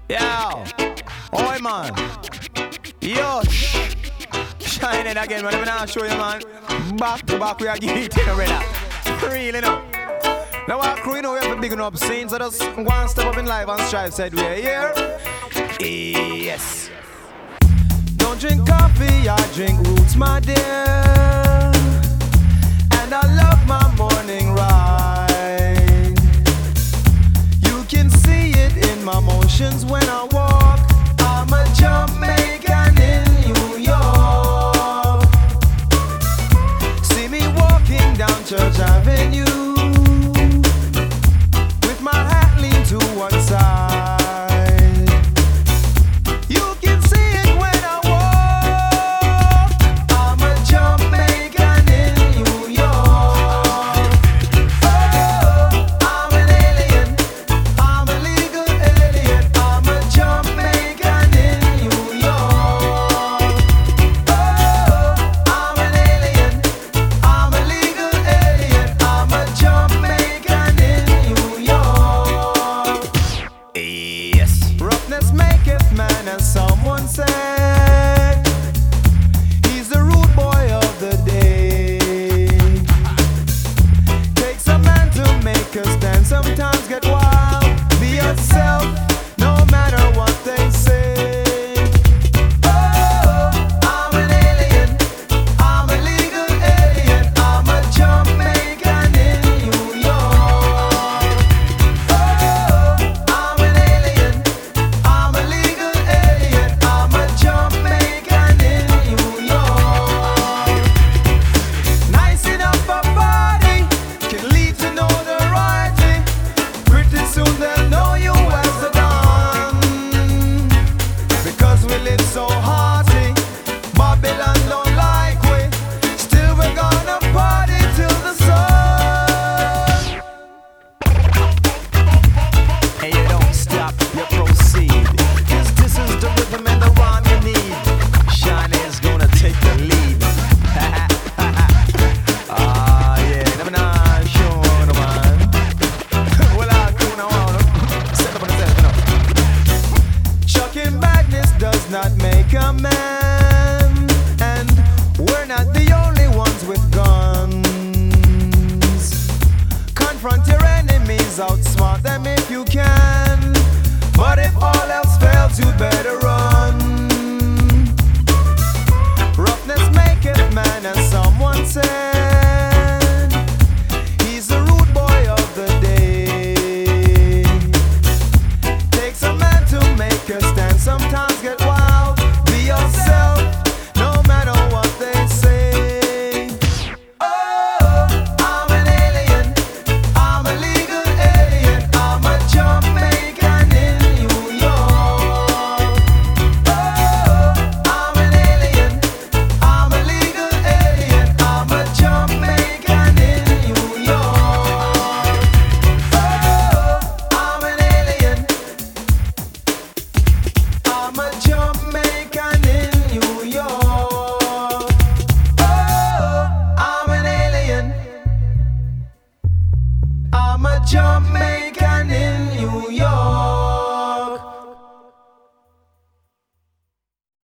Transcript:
Yo, oi man, yo, shine it again, man. Let me now show you, man. Back to back, we are getting it, brother. Real, you know. Now our crew, you know, we have a big enough scenes, so just one step up in life and strive, said we are here. Yes. Don't drink coffee, I drink roots, my dear. And I love my morning ride. You can see it in my motions when I walk. I'm a Jamaican in New York. See me walking down Church Avenue with my hat leaned to one side. You can see it when I walk. I'm a Jamaican in New York. Oh, I'm an alien. I'm a legal alien. I'm a Jamaican in New York. Oh, I'm an alien. I'm a legal alien. I'm a Jamaican in New York. Yes. Roughness maketh man, as someone said. He's the rude boy of the day. Takes a man to make a stand. Sometimes get wild. Be yourself, no matter what they